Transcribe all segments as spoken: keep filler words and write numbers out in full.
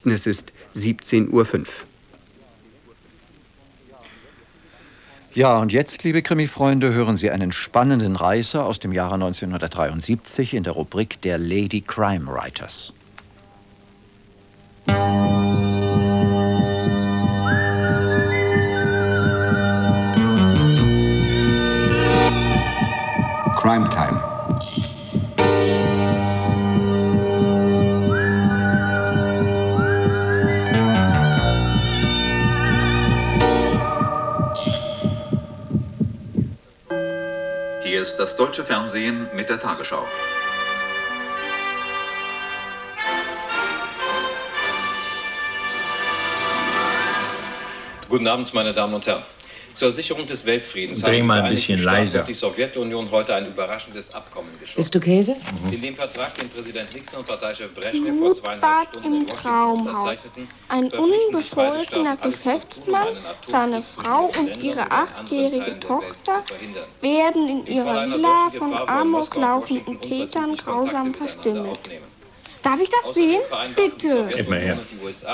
Es ist siebzehn Uhr fünf. Ja, und jetzt, liebe Krimi-Freunde, hören Sie einen spannenden Reißer aus dem Jahre neunzehnhundertdreiundsiebzig in der Rubrik der Lady Crime Writers. Crime Time. Hier ist das deutsche Fernsehen mit der Tagesschau. Guten Abend, meine Damen und Herren. Zur Sicherung des Weltfriedens Dreh mal ein bisschen leiser. Hat die Sowjetunion heute ein überraschendes Abkommen geschlossen. Bist du Käse? Mhm. In dem Vertrag, den Präsident Nixon und Parteichef Brezhnev vor zweieinhalb Stunden in Washington unterzeichneten, ein unbescholtener Geschäftsmann, seine Frau und ihre achtjährige Tochter werden in ihrer Villa von amoklaufenden Tätern grausam verstümmelt. Darf ich das sehen? Bitte. Gib mal her.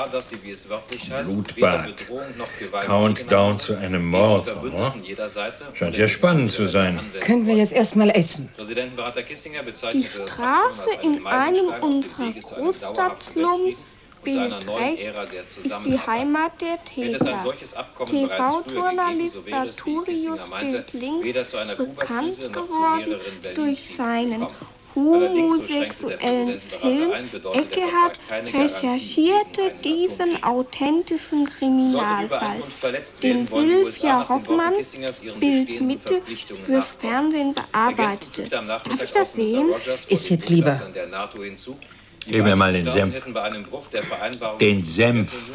Blutbad. Countdown zu einem Mord. Oh? Scheint ja spannend zu sein. Können wir jetzt erstmal essen? Die Straße in einem unserer Großstadtslums, Bild rechts, ist die Heimat der Täter. T V-Journalist Sartorius, Bild links, bekannt geworden durch seinen homosexuellen Film Eckehard recherchierte diesen authentischen Kriminalfall, den Sylvia Hoffmann, Bild Mitte, fürs Fernsehen bearbeitete. Darf ich das sehen? Ist jetzt lieber. Gib mir mal den Senf. Den Senf.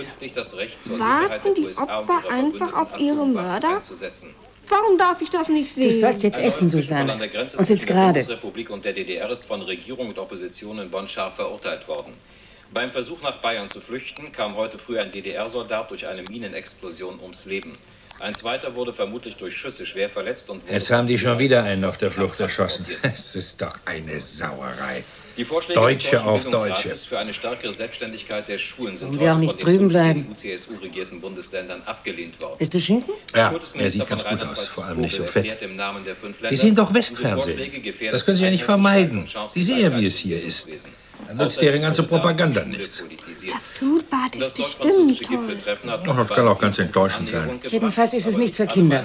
Warten die Opfer einfach auf ihre Mörder? Warum darf ich das nicht sehen? Du sollst jetzt essen, Susanne. Und sitzt gerade. Die Bundesrepublik und der D D R ist von Regierung und Opposition in Bonn scharf verurteilt worden. Beim Versuch, nach Bayern zu flüchten, kam heute früh ein D D R-Soldat durch eine Minenexplosion ums Leben. Ein zweiter wurde vermutlich durch Schüsse schwer verletzt und wurde... Jetzt haben die schon wieder einen auf der Flucht erschossen. Es ist doch eine Sauerei. Die Vorschläge Deutsche auf Deutsche. Für eine stärkere Selbstständigkeit der Schulen sind die auch nicht drüben bleiben. C S U-regierten Bundesländern abgelehnt worden. Ist du Schinken? Ja, er sieht ganz gut aus, vor allem nicht so fett. Die sehen doch Westfernsehen. Das können Sie ja nicht vermeiden. Sie sehen ja, wie es hier ist. Dann nutzt deren ganze Propaganda nichts. Das Blutbad ist bestimmt toll. Ach, das kann auch ganz enttäuschend sein. Jedenfalls ist es nichts für Kinder.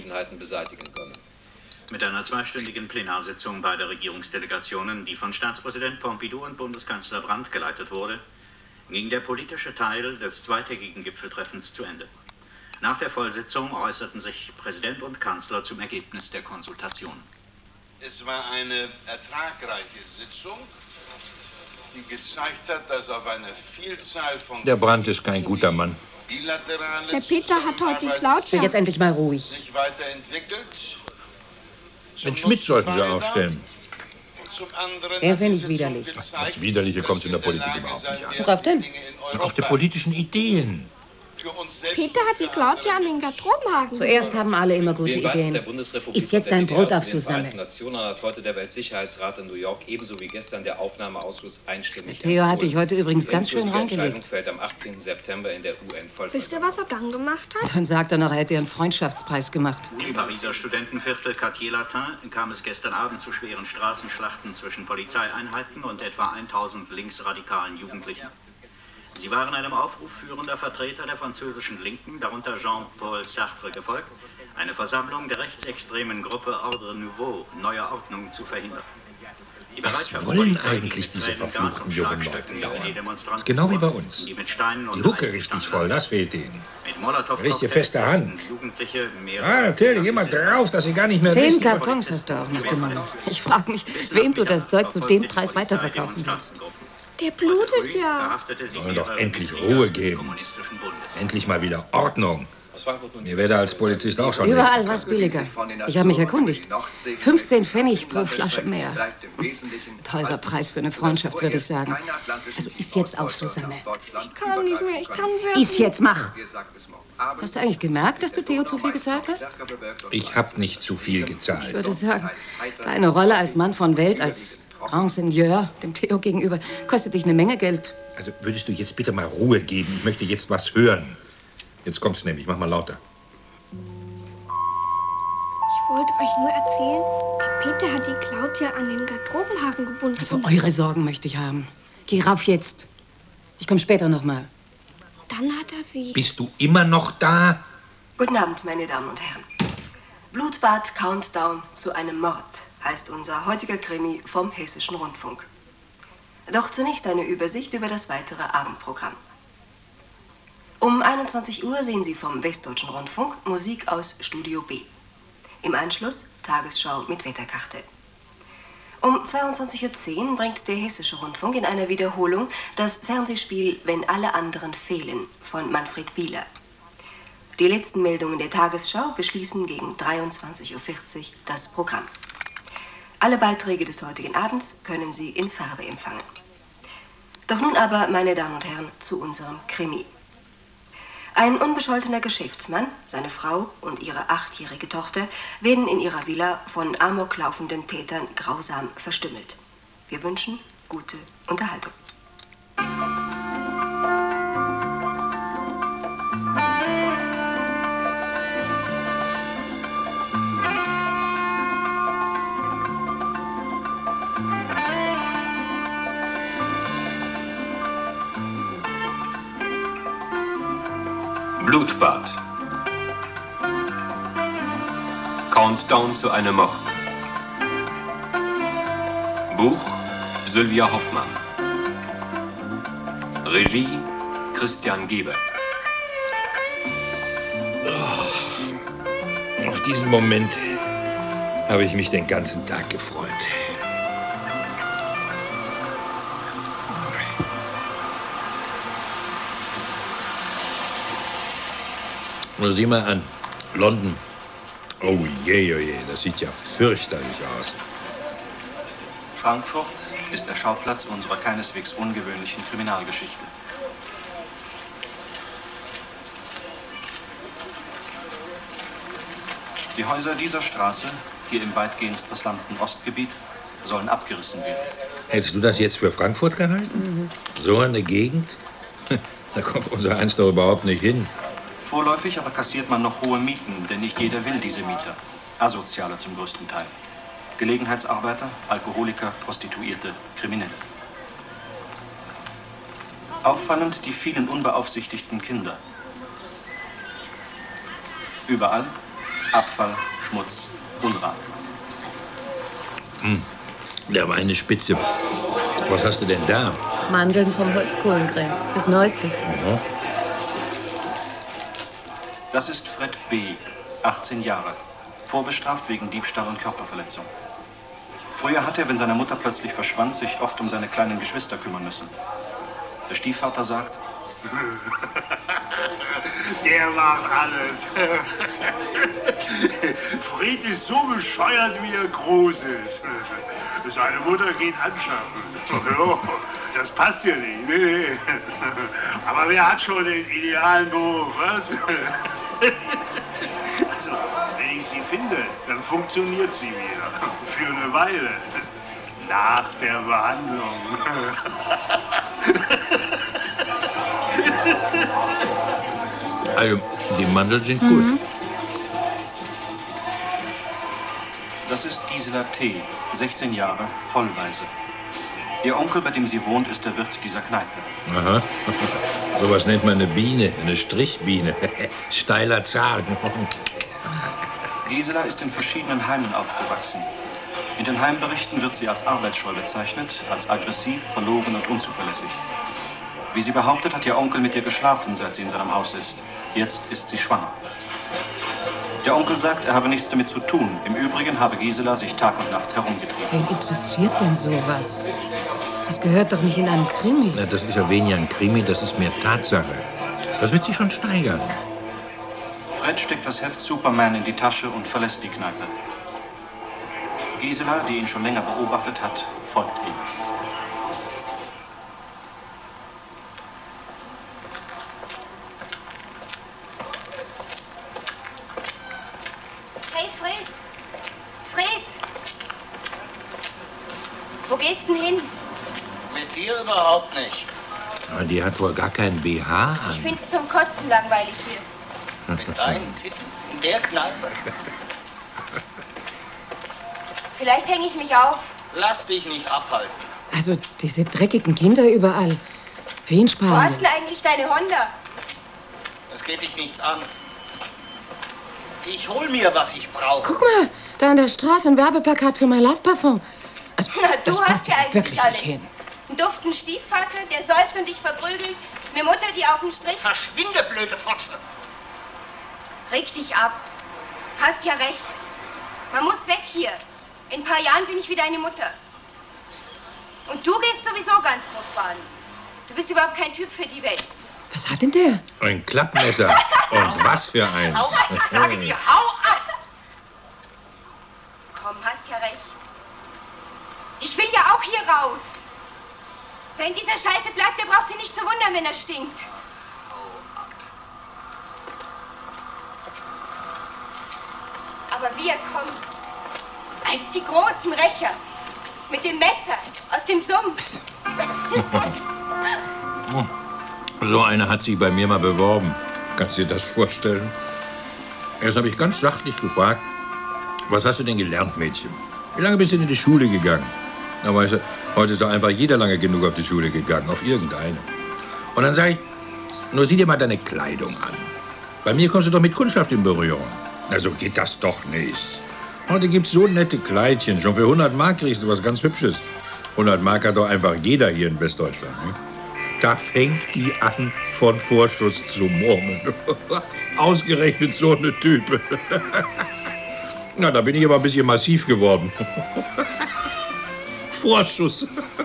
Mit einer zweistündigen Plenarsitzung beider Regierungsdelegationen, die von Staatspräsident Pompidou und Bundeskanzler Brandt geleitet wurde, ging der politische Teil des zweitägigen Gipfeltreffens zu Ende. Nach der Vollsitzung äußerten sich Präsident und Kanzler zum Ergebnis der Konsultation. Es war eine ertragreiche Sitzung, die gezeigt hat, dass auf eine Vielzahl von... Der Brandt ist kein guter Mann. Der Peter hat heute die Klatsche. Jetzt endlich mal ruhig. ...sich weiterentwickelt. Den Schmidt sollten Sie aufstellen. Er finde ich widerlich. Das Widerliche kommt in der Politik überhaupt nicht an. Worauf denn? Auf die politischen Ideen. Peter hat die Claudia an den Gartenhagen. Zuerst haben alle immer gute Ideen. Ist jetzt dein Brot auf, Susanne. Hat heute der Weltsicherheitsrat in New York ebenso wie gestern der Aufnahmeausschuss einstimmig. Theo hat dich heute übrigens ganz schön reingelegt. Fällt am achtzehnten September in der U N-Vollversammlung. Wisst ihr, was er dann gemacht hat? Dann sagt er noch, er hätte einen Freundschaftspreis gemacht. Im Pariser Studentenviertel Quartier-Latin kam es gestern Abend zu schweren Straßenschlachten zwischen Polizeieinheiten und etwa tausend linksradikalen Jugendlichen. Sie waren einem Aufruf führender Vertreter der französischen Linken, darunter Jean-Paul Sartre, gefolgt, eine Versammlung der rechtsextremen Gruppe Ordre Nouveau, neue Ordnung, zu verhindern. Die Was wollen eigentlich diese verfluchten jungen Leute dauernd? Genau wie bei uns. Die Hucke richtig voll, das fehlt ihnen. Richtig feste Hand. Ah, natürlich, immer drauf, dass sie gar nicht mehr Zehn wissen. Kartons hast du auch noch genommen. Ich frage mich, wem du das Zeug zu dem Preis weiterverkaufen willst. Der blutet ja. Sollen doch endlich Ruhe geben. Endlich mal wieder Ordnung. Mir wäre als Polizist auch schon Überall war es billiger. Ich habe mich erkundigt. fünfzehn Pfennig pro Flasche mehr. Teurer Preis für eine Freundschaft, würde ich sagen. Also iss jetzt auf, Susanne. Ich kann nicht mehr, ich kann wirklich. Iss jetzt, mach. Hast du eigentlich gemerkt, dass du Theo zu viel gezahlt hast? Ich habe nicht zu viel gezahlt. Ich würde sagen, deine Rolle als Mann von Welt, als Grand Seigneur dem Theo gegenüber, kostet dich eine Menge Geld. Also würdest du jetzt bitte mal Ruhe geben? Ich möchte jetzt was hören. Jetzt kommt's nämlich. Mach mal lauter. Ich wollte euch nur erzählen, der Peter hat die Claudia an den Garderobenhaken gebunden. Also eure Sorgen möchte ich haben. Geh rauf jetzt. Ich komme später noch mal. Dann hat er sie. Bist du immer noch da? Guten Abend, meine Damen und Herren. Blutbad Countdown zu einem Mord heißt unser heutiger Krimi vom Hessischen Rundfunk. Doch zunächst eine Übersicht über das weitere Abendprogramm. Um einundzwanzig Uhr sehen Sie vom Westdeutschen Rundfunk Musik aus Studio B. Im Anschluss Tagesschau mit Wetterkarte. Um zweiundzwanzig Uhr zehn bringt der Hessische Rundfunk in einer Wiederholung das Fernsehspiel Wenn alle anderen fehlen von Manfred Bieler. Die letzten Meldungen der Tagesschau beschließen gegen dreiundzwanzig Uhr vierzig das Programm. Alle Beiträge des heutigen Abends können Sie in Farbe empfangen. Doch nun aber, meine Damen und Herren, zu unserem Krimi. Ein unbescholtener Geschäftsmann, seine Frau und ihre achtjährige Tochter werden in ihrer Villa von amoklaufenden Tätern grausam verstümmelt. Wir wünschen gute Unterhaltung. Blutbad. Countdown zu einem Mord. Buch Sylvia Hoffmann. Regie Christian Gebert. Oh, auf diesen Moment habe ich mich den ganzen Tag gefreut. Nur sieh mal an. London. Oh je, oh je, das sieht ja fürchterlich aus. Frankfurt ist der Schauplatz unserer keineswegs ungewöhnlichen Kriminalgeschichte. Die Häuser dieser Straße, hier im weitgehend verslumten Ostgebiet, sollen abgerissen werden. Hättest du das jetzt für Frankfurt gehalten? Mhm. So eine Gegend? Da kommt unser Eins doch überhaupt nicht hin. Vorläufig aber kassiert man noch hohe Mieten, denn nicht jeder will diese Mieter. Asoziale zum größten Teil. Gelegenheitsarbeiter, Alkoholiker, Prostituierte, Kriminelle. Auffallend die vielen unbeaufsichtigten Kinder. Überall Abfall, Schmutz, Unrat. Hm, der war eine Spitze. Was hast du denn da? Mandeln vom Holzkohlengrill. Das Neueste. Mhm. Das ist Fred B., achtzehn Jahre, vorbestraft wegen Diebstahl und Körperverletzung. Früher hat er, wenn seine Mutter plötzlich verschwand, sich oft um seine kleinen Geschwister kümmern müssen. Der Stiefvater sagt: Der macht alles. Fred ist so bescheuert, wie er groß ist. Seine Mutter geht anschaffen. Das passt ja nicht. Nee. Aber wer hat schon den idealen Beruf, was? Also, wenn ich sie finde, dann funktioniert sie wieder. Für eine Weile. Nach der Behandlung. Also, die Mandeln sind gut. Mhm. Das ist Gisela T., sechzehn Jahre, Vollwaise. Ihr Onkel, bei dem sie wohnt, ist der Wirt dieser Kneipe. Aha. Sowas nennt man eine Biene, eine Strichbiene. Steiler Zahn. Gisela ist in verschiedenen Heimen aufgewachsen. In den Heimberichten wird sie als arbeitsscheu bezeichnet, als aggressiv, verlogen und unzuverlässig. Wie sie behauptet, hat ihr Onkel mit ihr geschlafen, seit sie in seinem Haus ist. Jetzt ist sie schwanger. Der Onkel sagt, er habe nichts damit zu tun. Im Übrigen habe Gisela sich Tag und Nacht herumgetrieben. Wen interessiert denn sowas? Das gehört doch nicht in einen Krimi. Na, das ist ja weniger ein Krimi, das ist mehr Tatsache. Das wird sich schon steigern. Fred steckt das Heft Superman in die Tasche und verlässt die Kneipe. Gisela, die ihn schon länger beobachtet hat, folgt ihm. Hey, Fred! Fred! Wo gehst du denn hin? Mit dir überhaupt nicht. Aber die hat wohl gar keinen B H an. Ich find's zum Kotzen langweilig hier. Mit deinen Titten in der Kneipe. Vielleicht hänge ich mich auf. Lass dich nicht abhalten. Also, diese dreckigen Kinder überall. Wie in Wo Spanien. hast denn eigentlich deine Honda? Es geht dich nichts an. Ich hol mir, was ich brauche. Guck mal, da an der Straße ein Werbeplakat für mein Love Parfum. Also, Na, du das hast passt ja ja eigentlich wirklich alles. nicht hin. Einen duften Stiefvater, der säuft und dich verprügelt. Eine Mutter, die auf den Strich... Verschwinde, blöde Fotze! Reg dich ab. Hast ja recht. Man muss weg hier. In ein paar Jahren bin ich wie deine Mutter. Und du gehst sowieso ganz groß baden. Du bist überhaupt kein Typ für die Welt. Was hat denn der? Ein Klappmesser. Und was für eins. Hau ab, ich sage dir, hau ab! Komm, hast ja recht. Ich will ja auch hier raus. Wer in dieser Scheiße bleibt, der braucht sich nicht zu wundern, wenn er stinkt. Aber wir kommen als die großen Rächer. Mit dem Messer aus dem Sumpf. So eine hat sich bei mir mal beworben. Kannst du dir das vorstellen? Erst habe ich ganz sachtlich gefragt, was hast du denn gelernt, Mädchen? Wie lange bist du in die Schule gegangen? Na, weißt du, heute ist doch einfach jeder lange genug auf die Schule gegangen, auf irgendeine. Und dann sage ich, nur sieh dir mal deine Kleidung an. Bei mir kommst du doch mit Kundschaft in Berührung. Na, so geht das doch nicht. Heute gibt's so nette Kleidchen. Schon für hundert Mark kriegst du was ganz Hübsches. hundert Mark hat doch einfach jeder hier in Westdeutschland. Ne? Da fängt die an, von Vorschuss zu murmeln. Ausgerechnet so eine Type. Na, da bin ich aber ein bisschen massiv geworden. Vorschuss.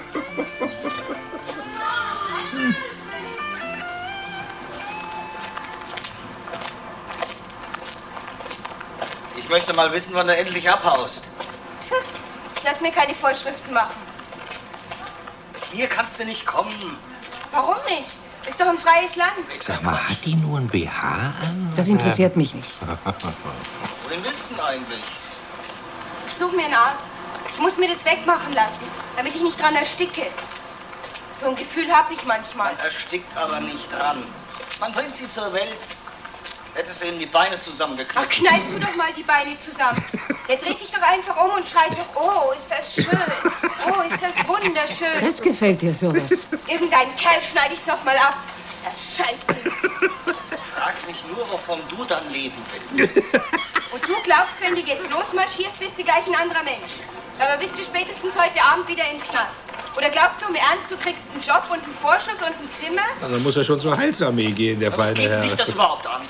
Ich möchte mal wissen, wann du endlich abhaust. Lass mir keine Vorschriften machen. Hier kannst du nicht kommen. Warum nicht? Ist doch ein freies Land. Sag mal, hat die nur ein B H an? Das interessiert mich nicht. Wohin willst du denn eigentlich? Ich suche mir einen Arzt. Ich muss mir das wegmachen lassen, damit ich nicht dran ersticke. So ein Gefühl habe ich manchmal. Man erstickt aber nicht dran. Man bringt sie zur Welt. Hättest du ihm die Beine zusammengekriegt. Ach, kneif du doch mal die Beine zusammen. Der dreht dich doch einfach um und schreit doch, oh, ist das schön. Oh, ist das wunderschön. Das gefällt dir sowas. Irgendein Kerl schneide ich's noch mal ab. Das Scheißding. Frag mich nur, wovon du dann leben willst. Und du glaubst, wenn du jetzt losmarschierst, bist du gleich ein anderer Mensch. Aber bist du spätestens heute Abend wieder im Knast. Oder glaubst du im Ernst, du kriegst einen Job und einen Vorschuss und ein Zimmer? Na, dann muss er schon zur Heilsarmee gehen, der feine Herr. Geht dich das überhaupt an?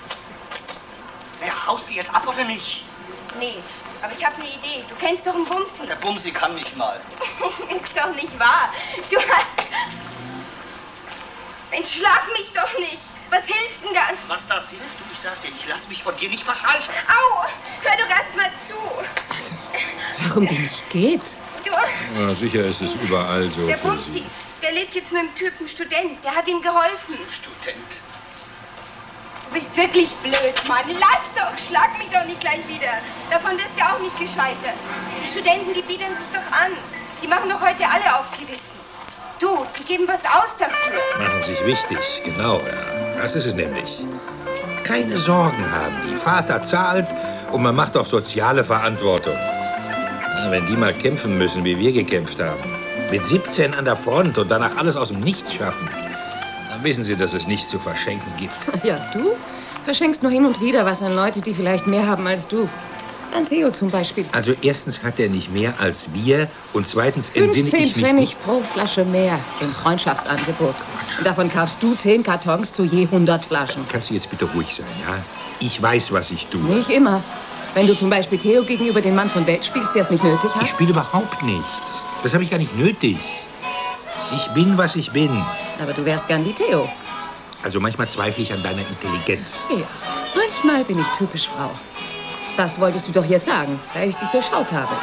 Wer haust du jetzt ab oder nicht? Nee, aber ich habe eine Idee. Du kennst doch einen Bumsi. Der Bumsi kann nicht mal. Ist doch nicht wahr. Du hast... Mensch, schlag mich doch nicht. Was hilft denn das? Was das hilft? Du, ich sag dir, ich lass mich von dir nicht verscheißen. Au, hör doch erst mal zu. Also, warum die nicht geht? Du... Ja, sicher ist es überall so. Der für Bumsi, Sie. der lebt jetzt mit dem Typen Student. Der hat ihm geholfen. Student. Du bist wirklich blöd, Mann. Lass doch, schlag mich doch nicht gleich wieder. Davon wirst du auch nicht gescheitert. Die Studenten, die bieten sich doch an. Die machen doch heute alle auf Gewissen. Du, die geben was aus dafür. Machen sich wichtig, genau. Ja. Das ist es nämlich. Keine Sorgen haben die. Vater zahlt und man macht auf soziale Verantwortung. Ja, wenn die mal kämpfen müssen, wie wir gekämpft haben, mit siebzehn an der Front und danach alles aus dem Nichts schaffen, dann wissen sie, dass es nichts zu verschenken gibt. Ja, du verschenkst nur hin und wieder was an Leute, die vielleicht mehr haben als du. An Theo zum Beispiel. Also erstens hat er nicht mehr als wir und zweitens entsinne ich mich fünfzehn Pfennig pro Flasche mehr im Freundschaftsangebot. Und davon kaufst du zehn Kartons zu je hundert Flaschen. Kannst du jetzt bitte ruhig sein, ja? Ich weiß, was ich tue. Nicht immer. Wenn du zum Beispiel Theo gegenüber den Mann von Welt spielst, der es nicht nötig hat. Ich spiele überhaupt nichts. Das habe ich gar nicht nötig. Ich bin, was ich bin. Aber du wärst gern wie Theo. Also manchmal zweifle ich an deiner Intelligenz. Ja, manchmal bin ich typisch Frau. Das wolltest du doch jetzt sagen, weil ich dich durchschaut habe.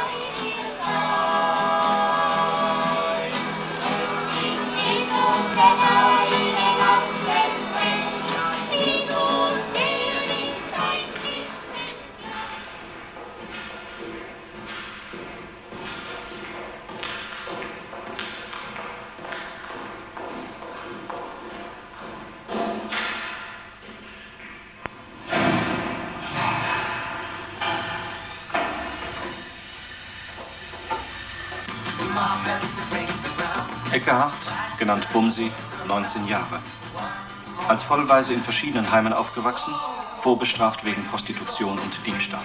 Eckehard, genannt Bumsi, neunzehn Jahre. Als Vollwaise in verschiedenen Heimen aufgewachsen, vorbestraft wegen Prostitution und Diebstahl.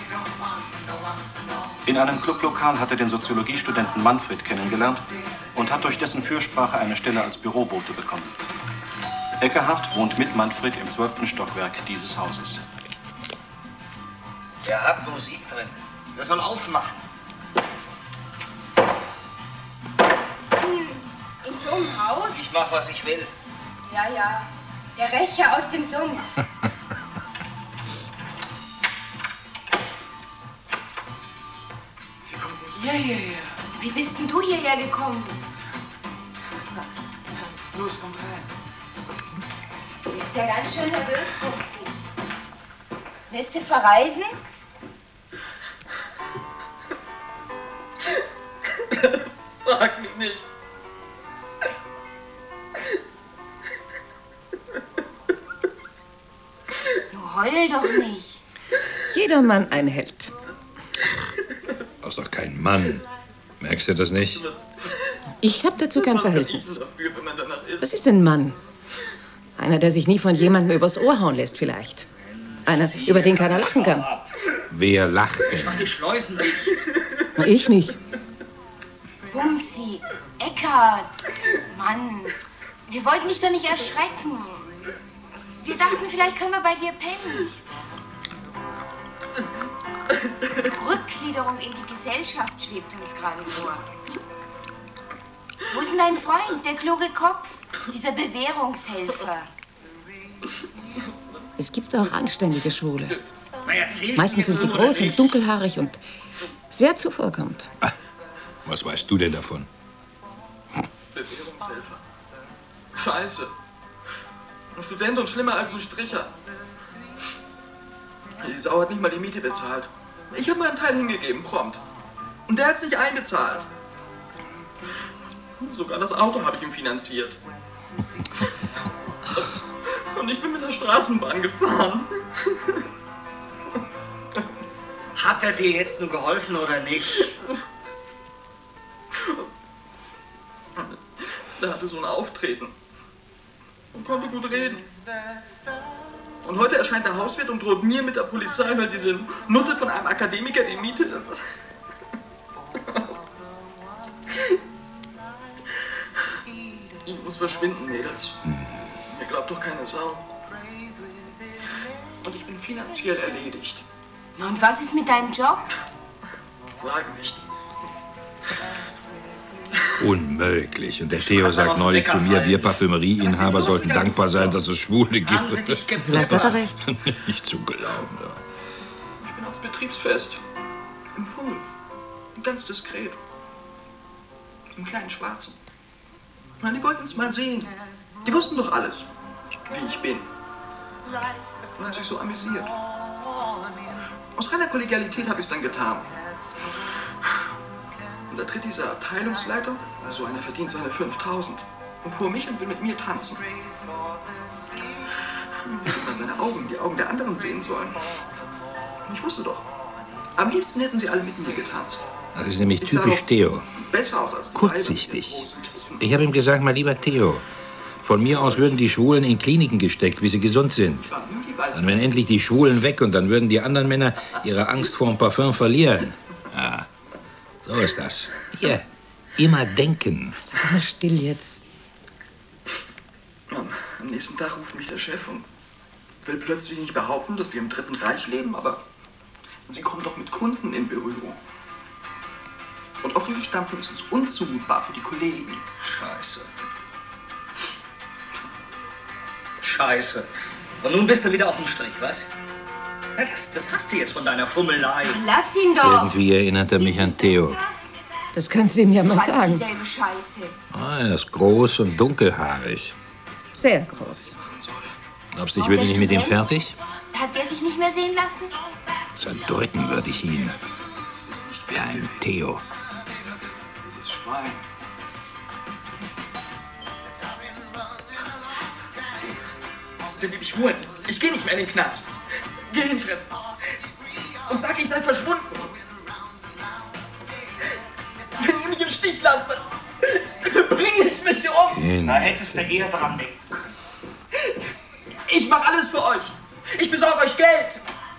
In einem Clublokal hat er den Soziologiestudenten Manfred kennengelernt und hat durch dessen Fürsprache eine Stelle als Bürobote bekommen. Eckehard wohnt mit Manfred im zwölften Stockwerk dieses Hauses. Er hat Musik drin. Er soll aufmachen. In so einem Haus? Ich mach, was ich will. Ja, ja. Der Rächer aus dem Sumpf. Wir kommen hierher. Wie bist denn du hierher gekommen? Los, kommt rein. Du bist ja ganz schön nervös, Pupsi. Willst du verreisen? Frag mich nicht. Du heul doch nicht. Jeder Mann ein Held. Du bist doch kein Mann. Merkst du das nicht? Ich habe dazu kein Verhältnis. Was ist ein Mann? Einer, der sich nie von jemandem übers Ohr hauen lässt, vielleicht. Einer, über den keiner lachen kann. Wer lacht denn? Ich mach die Schleusen dicht. Na, ich nicht. Bumsi, Eckhardt, Mann, wir wollten dich doch nicht erschrecken. Wir dachten, vielleicht können wir bei dir pennen. Rückgliederung in die Gesellschaft schwebt uns gerade vor. Wo ist denn dein Freund, der kluge Kopf, dieser Bewährungshelfer? Es gibt auch anständige Schwule. Meistens sind sie groß und dunkelhaarig und sehr zuvorkommend. Ah, was weißt du denn davon? Hm. Bewährungshelfer. Scheiße. Ein Student und schlimmer als ein Stricher. Die Sau hat nicht mal die Miete bezahlt. Ich habe meinen Teil hingegeben, prompt. Und der hat es nicht eingezahlt. Sogar das Auto habe ich ihm finanziert. Und ich bin mit der Straßenbahn gefahren. Hat er dir jetzt nur geholfen oder nicht? Der hatte so ein Auftreten und konnte gut reden. Und heute erscheint der Hauswirt und droht mir mit der Polizei, weil diese Nutte von einem Akademiker die Miete... Ich muss verschwinden, Mädels. Mir glaubt doch keine Sau. Und ich bin finanziell erledigt. Und was ist mit deinem Job? Frage nicht. Unmöglich. Und der Theo sagt neulich zu mir, wir Parfümerieinhaber sollten dankbar sein, dass es Schwule gibt. Vielleicht hat er recht. Nicht zu glauben. Ja. Ich bin aufs Betriebsfest. Im Fummel. Ganz diskret. Im kleinen Schwarzen. Na, die wollten es mal sehen. Die wussten doch alles, wie ich bin. Und haben sich so amüsiert. Aus reiner Kollegialität habe ich es dann getan. Und da tritt dieser Abteilungsleiter, also einer verdient seine fünftausend, und vor mich und will mit mir tanzen. Ich hätte mal seine Augen, die Augen der anderen sehen sollen. Und ich wusste doch, am liebsten hätten sie alle mit mir getanzt. Das ist nämlich typisch Theo. Besser aus als kurzsichtig. Ich habe ihm gesagt, mein lieber Theo, von mir aus würden die Schwulen in Kliniken gesteckt, wie sie gesund sind. Dann wären endlich die Schwulen weg und dann würden die anderen Männer ihre Angst vor dem Parfüm verlieren. Ja, so ist das. Hier, immer denken. Sag doch mal still jetzt. Am nächsten Tag ruft mich der Chef und will plötzlich nicht behaupten, dass wir im Dritten Reich leben, aber sie kommen doch mit Kunden in Berührung. Und auf diesem Standpunkt ist es unzumutbar für die Kollegen. Scheiße. Scheiße. Und nun bist du wieder auf dem Strich, was? Ja, das, das hast du jetzt von deiner Fummelei. Lass ihn doch. Irgendwie erinnert er mich an Theo. Das kannst du ihm ja mal sagen. Dieselbe Scheiße. Ah, er ist groß und dunkelhaarig. Sehr groß. Glaubst du, ich würde nicht mit ihm fertig? Hat der sich nicht mehr sehen lassen? Zerdrücken würde ich ihn. Wie ein Theo. Dieses Schwein. Den will ich holen. Ich gehe nicht mehr in den Knast. Geh hin, Fred. Und sag, ich sei verschwunden. Wenn ihr mich im Stich lasst, Bring ich mich um! Kind. Da hättest du eher dran denken. Ich mach alles für euch. Ich besorge euch Geld.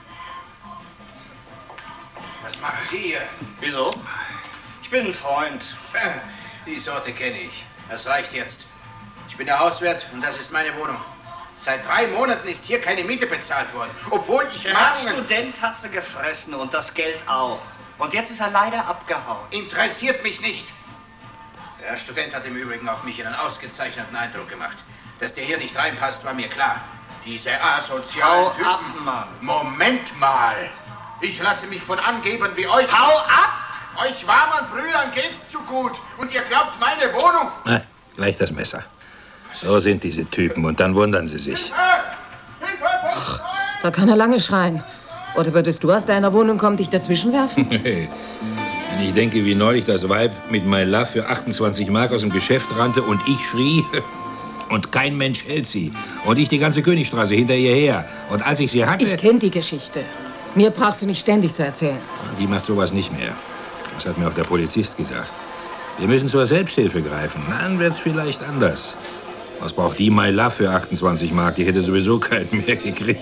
Was machen Sie hier? Wieso? Ich bin ein Freund. Die Sorte kenne ich. Das reicht jetzt. Ich bin der Hauswirt und das ist meine Wohnung. Seit drei Monaten ist hier keine Miete bezahlt worden, obwohl ich Der Mahnungen... Student hat sie gefressen und das Geld auch. Und jetzt ist er leider abgehauen. Interessiert mich nicht. Der Student hat im Übrigen auf mich einen ausgezeichneten Eindruck gemacht. Dass der hier nicht reinpasst, war mir klar. Diese asozialen Hau Typen... ab, Mann. Moment mal. Ich lasse mich von Angebern wie euch... Hau ab! Euch warmen Brüdern geht's zu gut. Und ihr glaubt, meine Wohnung... Na, gleich das Messer. So sind diese Typen und dann wundern sie sich. Ach, da kann er lange schreien. Oder würdest du aus deiner Wohnung kommen, dich dazwischen werfen? Hey, wenn ich denke, wie neulich das Weib mit My Love für achtundzwanzig Mark aus dem Geschäft rannte und ich schrie und kein Mensch hält sie und ich die ganze Königstraße hinter ihr her. Und als ich sie hatte... Ich kenne die Geschichte. Mir brauchst du nicht ständig zu erzählen. Die macht sowas nicht mehr. Das hat mir auch der Polizist gesagt. Wir müssen zur Selbsthilfe greifen. Dann wird's vielleicht anders. Was braucht die My Love für achtundzwanzig Mark? Die hätte sowieso keinen mehr gekriegt.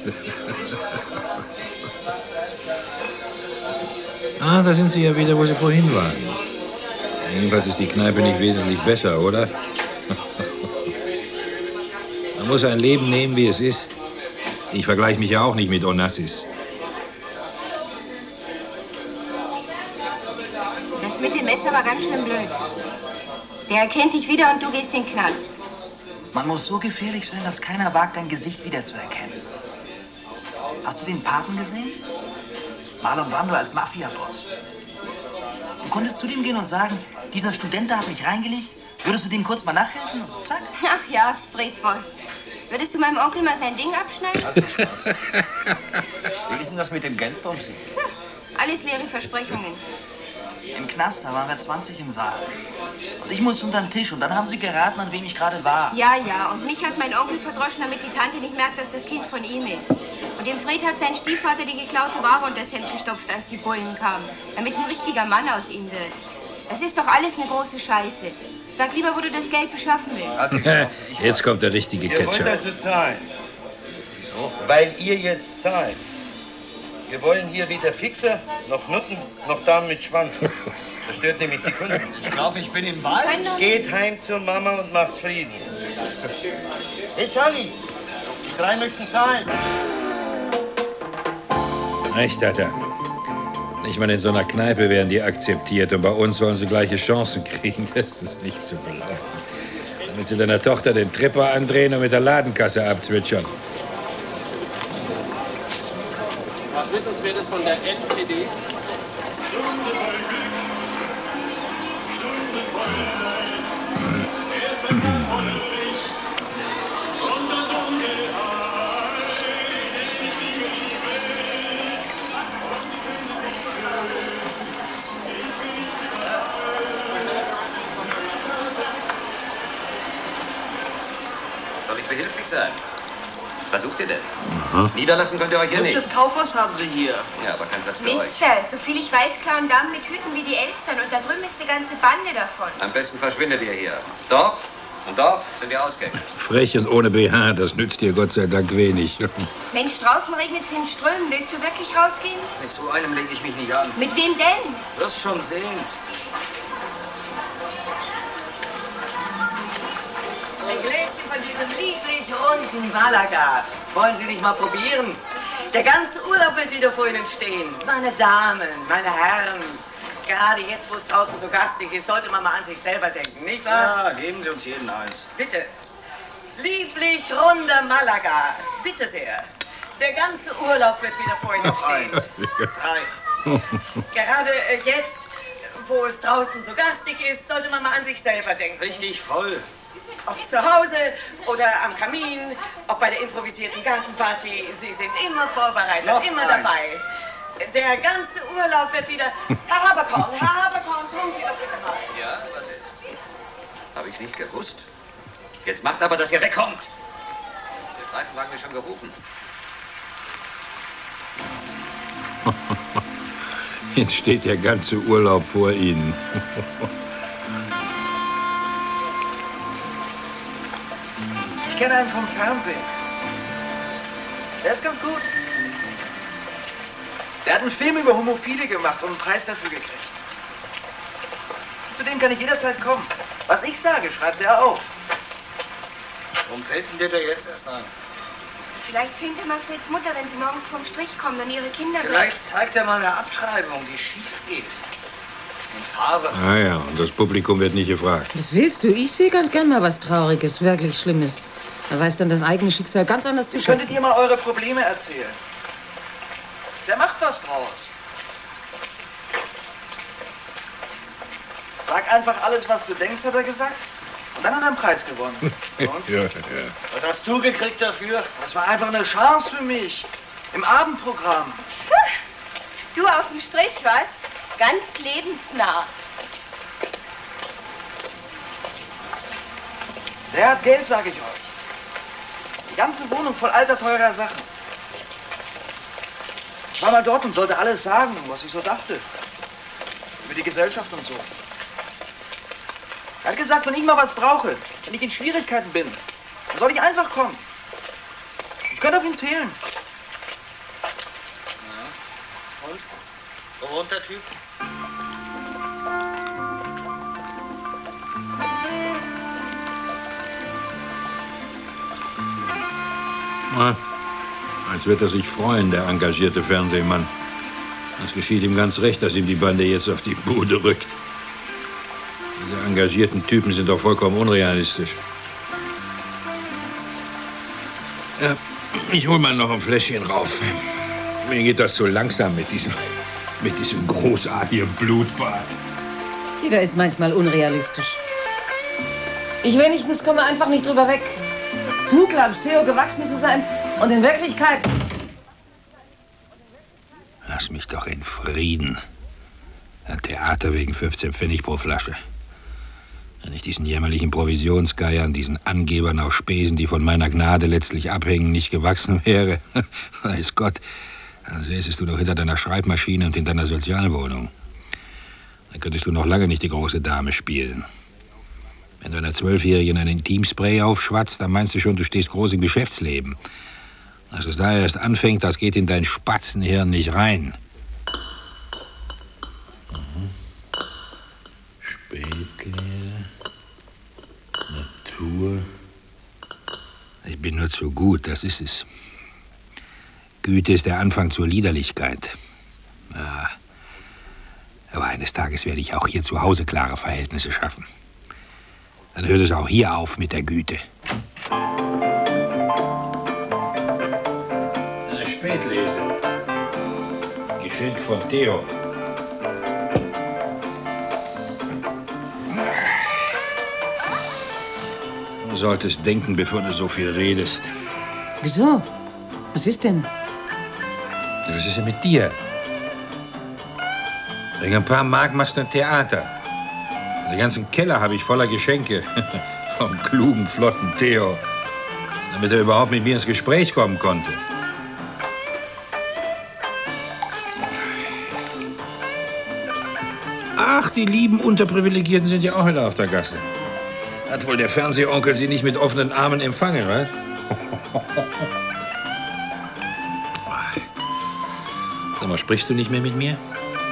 Ah, da sind Sie ja wieder, wo Sie vorhin waren. Jedenfalls ist die Kneipe nicht wesentlich besser, oder? Man muss ein Leben nehmen, wie es ist. Ich vergleiche mich ja auch nicht mit Onassis. Das mit dem Messer war ganz schön blöd. Der erkennt dich wieder und du gehst in den Knast. Man muss so gefährlich sein, dass keiner wagt, dein Gesicht wiederzuerkennen. Hast du den Paten gesehen? Marlon Brando als Mafia-Boss. Du konntest zu dem gehen und sagen, dieser Student da hat mich reingelegt. Würdest du dem kurz mal nachhelfen? Zack. Ach ja, Fred Boss. Würdest du meinem Onkel mal sein Ding abschneiden? Wie ist denn das mit dem Geld, Bumsi? So, alles leere Versprechungen. Im Knast, da waren wir zwanzig im Saal. Und ich musste unter den Tisch und dann haben sie geraten, an wem ich gerade war. Ja, ja, und mich hat mein Onkel verdroschen, damit die Tante nicht merkt, dass das Kind von ihm ist. Und dem Fred hat sein Stiefvater die geklaute Ware unter das Hemd gestopft, als die Bullen kamen. Damit ein richtiger Mann aus ihm wird. Das ist doch alles eine große Scheiße. Sag lieber, wo du das Geld beschaffen willst. Jetzt kommt der richtige Ihr wollt Ketchup. also zahlen. Wieso? Weil ihr jetzt zahlt. Wir wollen hier weder Fixer, noch Nutten, noch Damen mit Schwanz. Das stört nämlich die Kunden. Ich glaube, ich bin im Wald. Geht heim zur Mama und macht Frieden. Hey Charlie, die drei möchten zahlen. Recht hat er. Nicht mal in so einer Kneipe werden die akzeptiert und bei uns sollen sie gleiche Chancen kriegen. Das ist nicht zu glauben. Damit sie deiner Tochter den Tripper andrehen und mit der Ladenkasse abzwitschern. Was Wissenswertes von der N P D? Soll ich behilflich sein? Was sucht ihr denn? Aha. Niederlassen könnt ihr euch hier nicht. Das Kaufhaus haben sie hier. Ja, aber kein Platz für euch. Mister, soviel ich weiß, klauen Damen mit Hüten wie die Elstern. Und da drüben ist eine ganze Bande davon. Am besten verschwindet ihr hier. Dort und dort sind die Ausgänge. Frech und ohne B H, das nützt dir Gott sei Dank wenig. Mensch, draußen regnet es in Strömen. Willst du wirklich rausgehen? Mit so einem lege ich mich nicht an. Mit wem denn? Wirst schon sehen. Ein Gläschen von diesem lieblich runden Malaga. Wollen Sie nicht mal probieren? Der ganze Urlaub wird wieder vor Ihnen stehen. Meine Damen, meine Herren. Gerade jetzt, wo es draußen so gastig ist, sollte man mal an sich selber denken, nicht wahr? Ja, geben Sie uns jeden eins. Bitte. Lieblich runder Malaga. Bitte sehr. Der ganze Urlaub wird wieder vor Ihnen Noch stehen. eins. Gerade äh, jetzt, wo es draußen so gastig ist, sollte man mal an sich selber denken. Richtig voll. Ob zu Hause oder am Kamin, ob bei der improvisierten Gartenparty, Sie sind immer vorbereitet, Noch immer eins. dabei. Der ganze Urlaub wird wieder... Herr Haberkorn, Herr Haberkorn, kommen Sie doch bitte mal. Ja, was ist? Habe ich nicht gewusst. Jetzt macht aber, dass ihr wegkommt. Der Streifenwagen ist schon gerufen. Jetzt steht der ganze Urlaub vor Ihnen. Ich kenne einen vom Fernsehen. Der ist ganz gut. Der hat einen Film über Homophile gemacht und einen Preis dafür gekriegt. Zu dem kann ich jederzeit kommen. Was ich sage, schreibt er auf. Warum fällt denn dir da jetzt erst ein? Vielleicht filmt er mal Freds Mutter, wenn sie morgens vom Strich kommt und ihre Kinder Vielleicht bleibt. Zeigt er mal eine Abtreibung, die schief geht. In Farbe. Ah ja, und das Publikum wird nicht gefragt. Was willst du? Ich sehe ganz gern mal was Trauriges, wirklich Schlimmes. Man weiß dann das eigene Schicksal ganz anders zu schätzen. Könntet ihr mal eure Probleme erzählen? Der macht was draus. Sag einfach alles, was du denkst, hat er gesagt. Und dann hat er einen Preis gewonnen. ja, ja. Was hast du gekriegt dafür? Das war einfach eine Chance für mich. Im Abendprogramm. Du auf dem Strich, was? Ganz lebensnah. Der hat Geld, sage ich euch. Die ganze Wohnung voll alter, teurer Sachen. Ich war mal dort und sollte alles sagen, was ich so dachte. Über die Gesellschaft und so. Er hat gesagt, wenn ich mal was brauche, wenn ich in Schwierigkeiten bin, dann soll ich einfach kommen. Ich könnte auf ihn zählen. Ja. Und? Wo wohnt der Typ? Na, als wird er sich freuen, der engagierte Fernsehmann. Es geschieht ihm ganz recht, dass ihm die Bande jetzt auf die Bude rückt. Diese engagierten Typen sind doch vollkommen unrealistisch. Ja, ich hol mal noch ein Fläschchen rauf. Mir geht das so langsam mit diesem, mit diesem großartigen Blutbad. Jeder ist manchmal unrealistisch. Ich wenigstens komme einfach nicht drüber weg. Du glaubst, Theo gewachsen zu sein und in Wirklichkeit... Lass mich doch in Frieden. Ein Theater wegen fünfzehn Pfennig pro Flasche. Wenn ich diesen jämmerlichen Provisionsgeiern, diesen Angebern auf Spesen, die von meiner Gnade letztlich abhängen, nicht gewachsen wäre, weiß Gott, dann säßest du doch hinter deiner Schreibmaschine und in deiner Sozialwohnung. Dann könntest du noch lange nicht die große Dame spielen. Wenn du einer Zwölfjährigen einen Intimspray aufschwatzt, dann meinst du schon, du stehst groß im Geschäftsleben. Dass es da erst anfängt, das geht in dein Spatzenhirn nicht rein. Mhm. Spätlese, Natur. Ich bin nur zu gut, das ist es. Güte ist der Anfang zur Liederlichkeit. Ja. Aber eines Tages werde ich auch hier zu Hause klare Verhältnisse schaffen. Dann hört es auch hier auf mit der Güte. Eine Spätlese. Geschenk von Theo. Du solltest denken, bevor du so viel redest. Wieso? Was ist denn? Was ist denn mit dir? Wegen ein paar Mark machst du ein Theater. Den ganzen Keller habe ich voller Geschenke. Vom klugen, flotten Theo. Damit er überhaupt mit mir ins Gespräch kommen konnte. Ach, die lieben Unterprivilegierten sind ja auch wieder auf der Gasse. Hat wohl der Fernsehonkel sie nicht mit offenen Armen empfangen, was? Sag mal, sprichst du nicht mehr mit mir?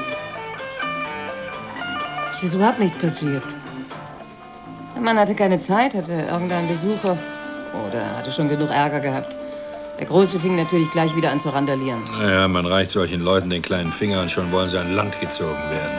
Es ist überhaupt nichts passiert. Der Mann hatte keine Zeit, hatte irgendeinen Besucher oder hatte schon genug Ärger gehabt. Der Große fing natürlich gleich wieder an zu randalieren. Naja, man reicht solchen Leuten den kleinen Finger und schon wollen sie an Land gezogen werden.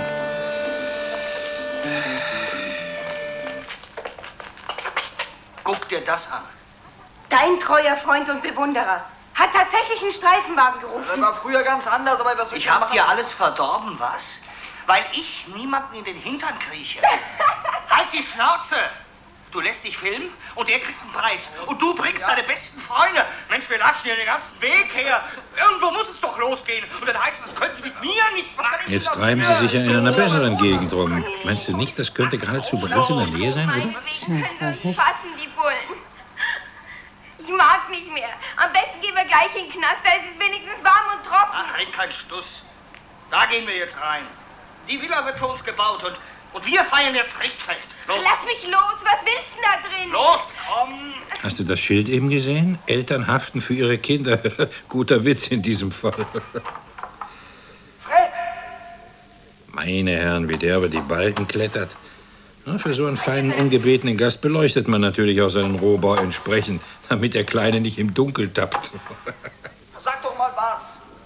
Guck dir das an. Dein treuer Freund und Bewunderer hat tatsächlich einen Streifenwagen gerufen. Das war früher ganz anders, aber was ich hab dir alles verdorben, was? Weil ich niemanden in den Hintern krieche. Halt die Schnauze! Du lässt dich filmen und er kriegt einen Preis. Und du bringst ja. deine besten Freunde. Mensch, wir latschen hier den ganzen Weg her. Irgendwo muss es doch losgehen. Und dann heißt es, das können Sie mit mir nicht machen. Jetzt treiben Sie sich ja in einer besseren Gegend rum. Meinst du nicht, das könnte geradezu bei uns in der Nähe sein, oder? Tja, weiß nicht. Fassen die Bullen. Ich mag nicht mehr. Am besten gehen wir gleich in den Knast. Da ist es wenigstens warm und trocken. Ach, red kein Stuss. Da gehen wir jetzt rein. Die Villa wird für uns gebaut und Und wir feiern jetzt Richtfest. Los. Lass mich los. Was willst du da drin? Los, komm. Hast du das Schild eben gesehen? Eltern haften für ihre Kinder. Guter Witz in diesem Fall. Fred! Meine Herren, wie der über die Balken klettert. Na, für so einen feinen, ungebetenen Gast beleuchtet man natürlich auch seinen Rohbau entsprechend, damit der Kleine nicht im Dunkeln tappt. Sag doch mal was.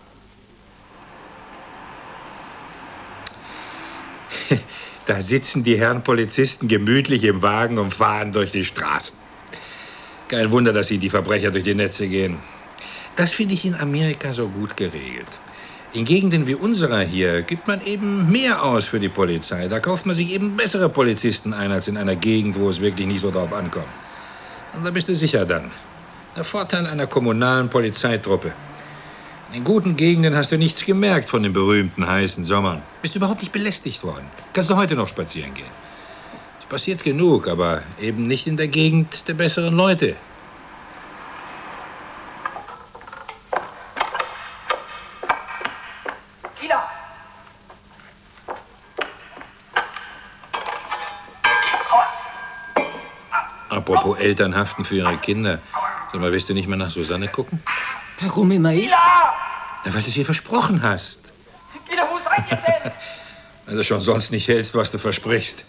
Da sitzen die Herren Polizisten gemütlich im Wagen und fahren durch die Straßen. Kein Wunder, dass ihnen die Verbrecher durch die Netze gehen. Das finde ich in Amerika so gut geregelt. In Gegenden wie unserer hier gibt man eben mehr aus für die Polizei. Da kauft man sich eben bessere Polizisten ein, als in einer Gegend, wo es wirklich nicht so drauf ankommt. Und da bist du sicher dann. Der Vorteil einer kommunalen Polizeitruppe. In guten Gegenden hast du nichts gemerkt von den berühmten heißen Sommern. Bist überhaupt nicht belästigt worden. Kannst du heute noch spazieren gehen. Es passiert genug, aber eben nicht in der Gegend der besseren Leute. Kila! Apropos Eltern haften für ihre Kinder. Sag mal, willst du nicht mal nach Susanne gucken? Warum immer ich? Na, weil du es ihr versprochen hast. Kila, wo seid ihr denn? Wenn du schon sonst nicht hältst, was du versprichst.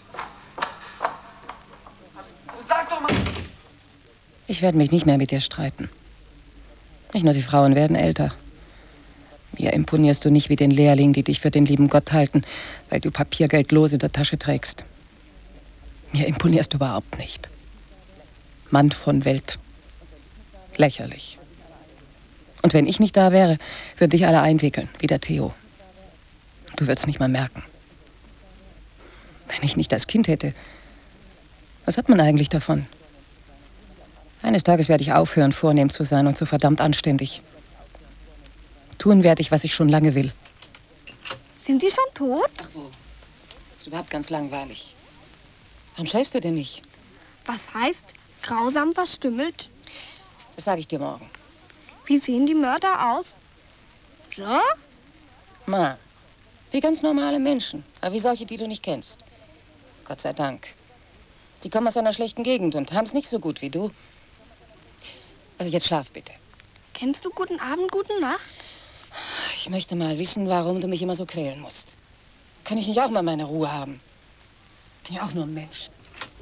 Sag doch mal. Ich werde mich nicht mehr mit dir streiten. Nicht nur die Frauen werden älter. Mir imponierst du nicht wie den Lehrling, die dich für den lieben Gott halten, weil du Papiergeld los in der Tasche trägst. Mir imponierst du überhaupt nicht. Mann von Welt. Lächerlich. Und wenn ich nicht da wäre, würden dich alle einwickeln, wie der Theo. Du würdest nicht mal merken. Wenn ich nicht das Kind hätte, was hat man eigentlich davon? Eines Tages werde ich aufhören, vornehm zu sein und so verdammt anständig. Tun werde ich, was ich schon lange will. Sind Sie schon tot? Ach wo, ist überhaupt ganz langweilig. Warum schläfst du denn nicht? Was heißt grausam verstümmelt? Das sage ich dir morgen. Wie sehen die Mörder aus? So? Ma, wie ganz normale Menschen. Aber wie solche, die du nicht kennst. Gott sei Dank. Die kommen aus einer schlechten Gegend und haben es nicht so gut wie du. Also jetzt schlaf bitte. Kennst du guten Abend, guten Nacht? Ich möchte mal wissen, warum du mich immer so quälen musst. Kann ich nicht auch mal meine Ruhe haben? Bin ja auch nur ein Mensch.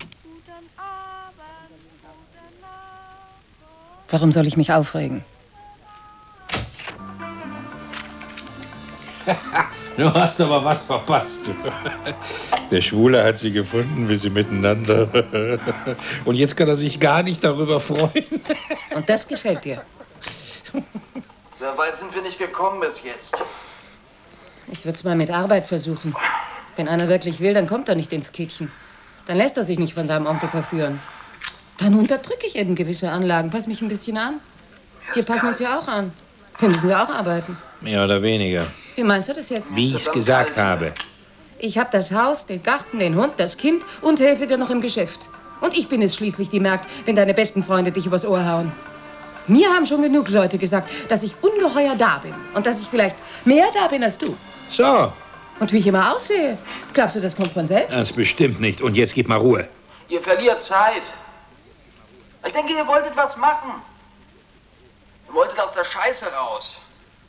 Warum soll ich mich aufregen? Du hast aber was verpasst. Der Schwule hat sie gefunden, wie sie miteinander. Und jetzt kann er sich gar nicht darüber freuen. Und das gefällt dir? Sehr weit sind wir nicht gekommen bis jetzt. Ich würde es mal mit Arbeit versuchen. Wenn einer wirklich will, dann kommt er nicht ins Kitchen. Dann lässt er sich nicht von seinem Onkel verführen. Dann unterdrücke ich eben gewisse Anlagen. Pass mich ein bisschen an. Wir passen uns ja auch an. Wir müssen ja auch arbeiten. Mehr oder weniger. Wie meinst du das jetzt? Wie ich es gesagt habe. Ich habe das Haus, den Garten, den Hund, das Kind und helfe dir noch im Geschäft. Und ich bin es schließlich, die merkt, wenn deine besten Freunde dich übers Ohr hauen. Mir haben schon genug Leute gesagt, dass ich ungeheuer da bin. Und dass ich vielleicht mehr da bin als du. So. Und wie ich immer aussehe. Glaubst du, das kommt von selbst? Das bestimmt nicht. Und jetzt gib mal Ruhe. Ihr verliert Zeit. Ich denke, ihr wolltet was machen. Ihr wolltet aus der Scheiße raus.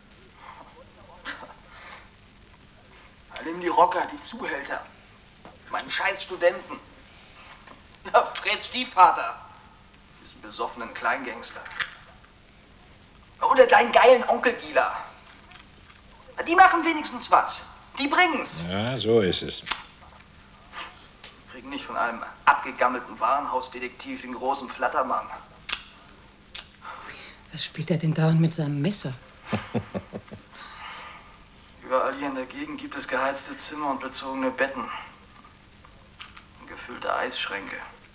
Nimm die Rocker, die Zuhälter. Meinen scheiß Studenten. Ja, Freds Stiefvater. Diesen besoffenen Kleingangster. Oder deinen geilen Onkel Gila. Die machen wenigstens was. Die bringen's. Ja, so ist es. Kriegen nicht von einem abgegammelten Warenhausdetektiv den großen Flattermann. Was spielt er denn dauernd mit seinem Messer? Überall hier in der Gegend gibt es geheizte Zimmer und bezogene Betten. Und gefüllte Eisschränke.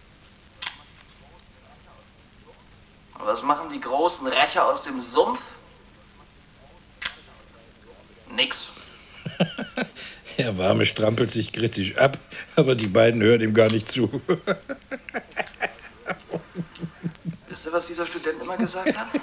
Und was machen die großen Rächer aus dem Sumpf? Nix. Der Warme strampelt sich kritisch ab, aber die beiden hören ihm gar nicht zu. Wisst ihr, was dieser Student immer gesagt hat?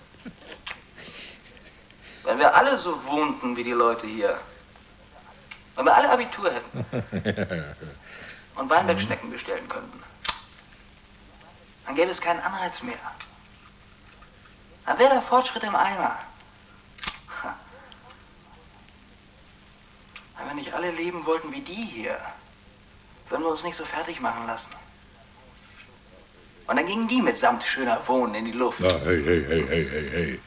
Wenn wir alle so wohnten wie die Leute hier, Wenn wir alle Abitur hätten und Weinbergschnecken bestellen könnten, dann gäbe es keinen Anreiz mehr. Dann wäre der Fortschritt im Eimer. Wenn wir nicht alle leben wollten wie die hier, würden wir uns nicht so fertig machen lassen. Und dann gingen die mitsamt schöner Wohnen in die Luft. Na, hey, hey, hey, hey, hey, hey.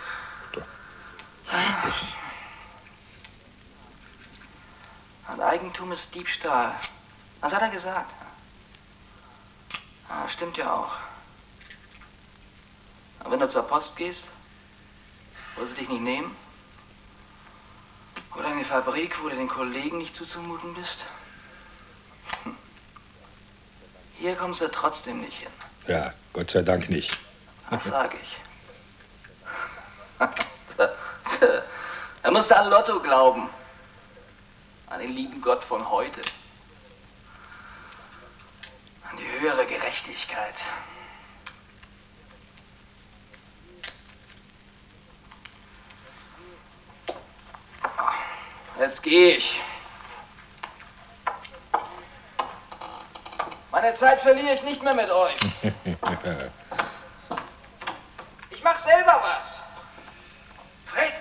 Und Eigentum ist Diebstahl. Was hat er gesagt? Ah, stimmt ja auch. Aber wenn du zur Post gehst, wo sie dich nicht nehmen, oder in die Fabrik, wo du den Kollegen nicht zuzumuten bist, hier kommst du trotzdem nicht hin. Ja, Gott sei Dank nicht. Das sag ich. Da musst du an Lotto glauben. An den lieben Gott von heute. An die höhere Gerechtigkeit. Jetzt gehe ich. Meine Zeit verliere ich nicht mehr mit euch. Ich mach selber was. Fred!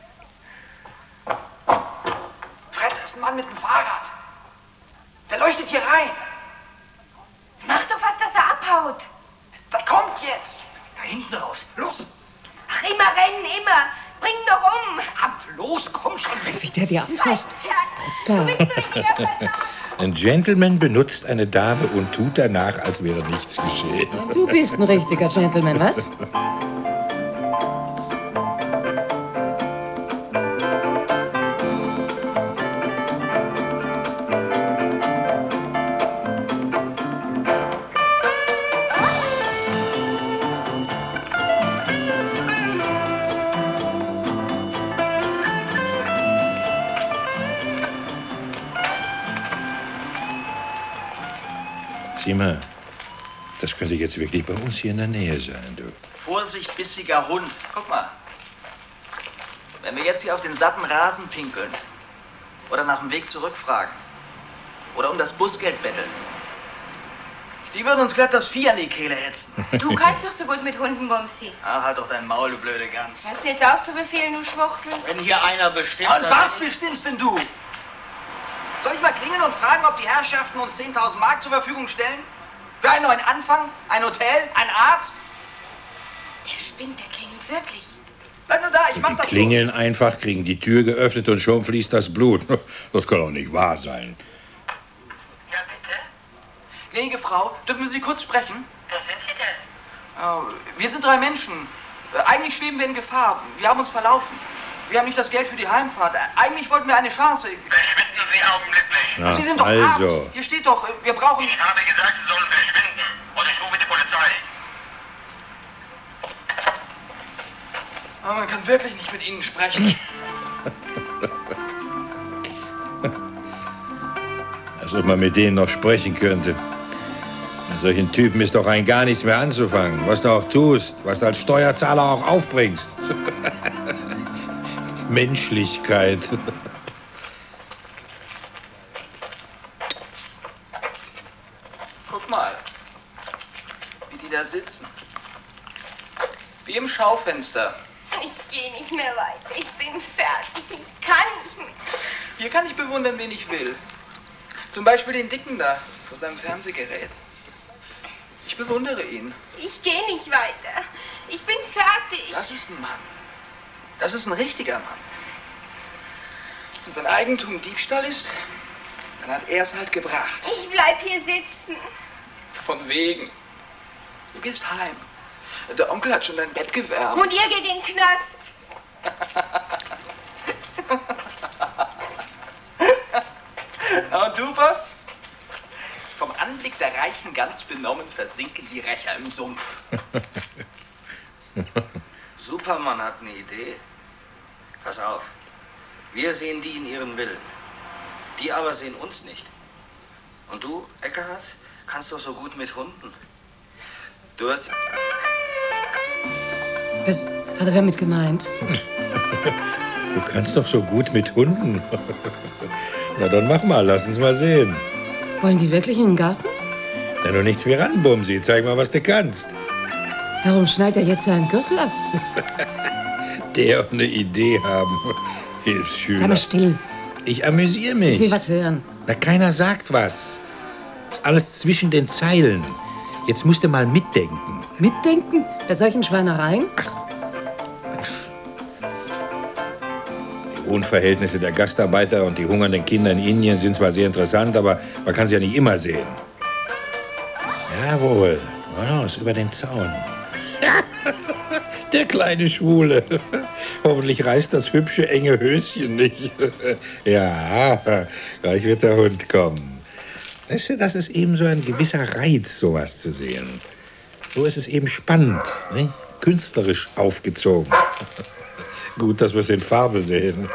Fred, das ist ein Mann mit dem Fahrrad. Der leuchtet hier rein. Mach doch was, dass er abhaut. Der kommt jetzt. Da hinten raus. Los. Ach, immer rennen, immer. Bring ihn doch um. Ab, los, komm schon. Wie der dir anfasst. Brutal. Ein Gentleman benutzt eine Dame und tut danach, als wäre nichts geschehen. Du bist ein richtiger Gentleman, was? Sieh mal, das könnte jetzt wirklich bei uns hier in der Nähe sein, du. Vorsicht, bissiger Hund. Guck mal. Wenn wir jetzt hier auf den satten Rasen pinkeln oder nach dem Weg zurückfragen oder um das Busgeld betteln, die würden uns glatt das Vieh an die Kehle hetzen. Du kannst doch so gut mit Hunden, Bumsi. Ach, halt doch dein Maul, du blöde Gans. Hast du jetzt auch zu befehlen, du Schwuchtel? Wenn hier einer bestimmt... Und was bestimmst denn du? Soll ich mal klingeln und fragen, ob die Herrschaften uns zehntausend Mark zur Verfügung stellen? Für einen neuen Anfang? Ein Hotel? Ein Arzt? Der spinnt, der klingelt wirklich. Bleib nur da, ich mach Die das klingeln einfach, kriegen die Tür geöffnet und schon fließt das Blut. Das kann doch nicht wahr sein. Ja, bitte? Gnädige Frau, dürfen wir Sie kurz sprechen? Wer sind Sie denn? Oh, wir sind drei Menschen. Äh, Eigentlich schweben wir in Gefahr. Wir haben uns verlaufen. Wir haben nicht das Geld für die Heimfahrt. Äh, Eigentlich wollten wir eine Chance. Verschwinden Sie augenblicklich. Na, Sie sind doch also. Arzt. Hier steht doch, äh, wir brauchen... Ich habe gesagt, Sie sollen verschwinden. Und ich rufe die Polizei. Aber man kann wirklich nicht mit Ihnen sprechen. Als ob man mit denen noch sprechen könnte. Mit solchen Typen ist doch rein gar nichts mehr anzufangen. Was du auch tust, was du als Steuerzahler auch aufbringst. Menschlichkeit. Guck mal, wie die da sitzen. Wie im Schaufenster. Ich gehe nicht mehr weiter. Ich bin fertig. Ich kann nicht mehr. Hier kann ich bewundern, wen ich will. Zum Beispiel den Dicken da, vor seinem Fernsehgerät. Ich bewundere ihn. Ich gehe nicht weiter. Ich bin fertig. Das ist ein Mann. Das ist ein richtiger Mann. Und wenn Eigentum Diebstahl ist, dann hat er es halt gebracht. Ich bleib hier sitzen. Von wegen. Du gehst heim. Der Onkel hat schon dein Bett gewärmt. Und ihr geht in den Knast. Na und du, Boss? Vom Anblick der Reichen ganz benommen versinken die Rächer im Sumpf. Superman hat eine Idee. Pass auf. Wir sehen die in ihren Willen. Die aber sehen uns nicht. Und du, Eckhard, kannst doch so gut mit Hunden. Du hast... Was hat er damit gemeint? Du kannst doch so gut mit Hunden. Na dann mach mal, lass uns mal sehen. Wollen die wirklich in den Garten? Na, nur nichts wie ranbumsi. Zeig mal, was du kannst. Warum schneidet er jetzt seinen Gürtel ab? Der auch eine Idee haben. Hilfsschüler. Sei mal still. Ich amüsiere mich. Ich will was hören. Na, keiner sagt was. Ist alles zwischen den Zeilen. Jetzt musst du mal mitdenken. Mitdenken? Bei solchen Schweinereien? Ach, Mensch. Die hohen Verhältnisse der Gastarbeiter und die hungernden Kinder in Indien sind zwar sehr interessant, aber man kann sie ja nicht immer sehen. Jawohl. Los, über den Zaun. Der kleine Schwule. Hoffentlich reißt das hübsche, enge Höschen nicht. Ja, gleich wird der Hund kommen. Weißt du, das ist eben so ein gewisser Reiz, sowas zu sehen. So ist es eben spannend, ne? Künstlerisch aufgezogen. Gut, dass wir es in Farbe sehen.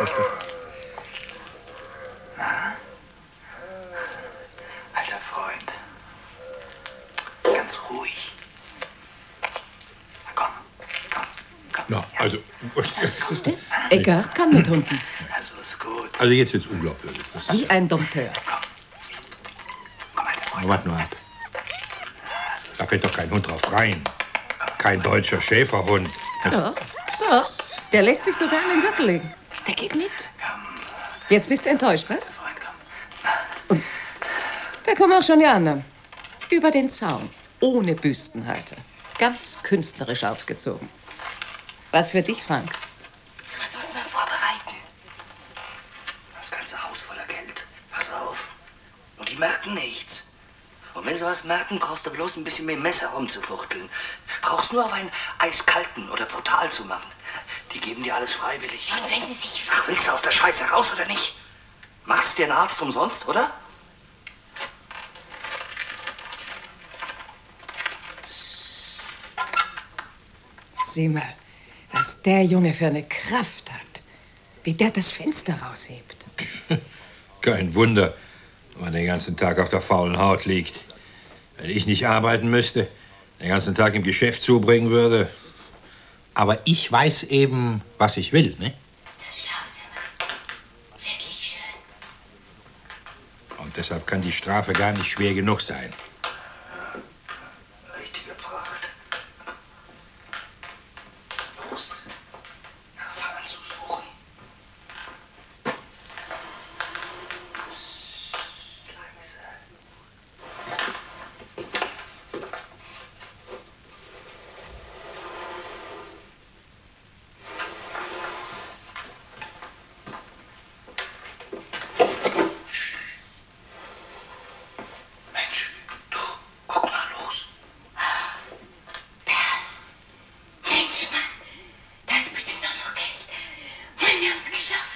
Alter Freund. Ganz ruhig. Na komm, komm, komm. Na, also... Siehst du? Egger kann mit Hunden. Also ist gut. Also jetzt wird's unglaubwürdig. Das Wie ein Dompteur. Na, warte nur ab. Da fällt doch kein Hund drauf rein. Kein deutscher Schäferhund. Doch, doch. Der lässt sich sogar in den Gürtel legen. Der geht mit. Jetzt bist du enttäuscht, was? Und da kommen auch schon die anderen. Über den Zaun. Ohne Büstenhalter. Ganz künstlerisch aufgezogen. Was für dich, Frank? So was muss man vorbereiten. Das ganze Haus voller Geld. Pass auf. Und die merken nichts. Und wenn sie was merken, brauchst du bloß ein bisschen mit dem Messer rumzufuchteln. Brauchst nur auf einen eiskalten oder brutal zu machen. Die geben dir alles freiwillig. Ja, und wenn sie sich... Ach, willst du aus der Scheiße raus oder nicht? Macht's dir ein Arzt umsonst, oder? Sieh mal, was der Junge für eine Kraft hat. Wie der das Fenster raushebt. Kein Wunder, wenn man den ganzen Tag auf der faulen Haut liegt. Wenn ich nicht arbeiten müsste, den ganzen Tag im Geschäft zubringen würde. Aber ich weiß eben, was ich will, ne? Das Schlafzimmer. Wirklich schön. Und deshalb kann die Strafe gar nicht schwer genug sein. Richtige Pracht. Los. Fang an zu suchen. Leise. Mensch, Mann. Da ist bestimmt auch noch Geld. Mann, wir haben's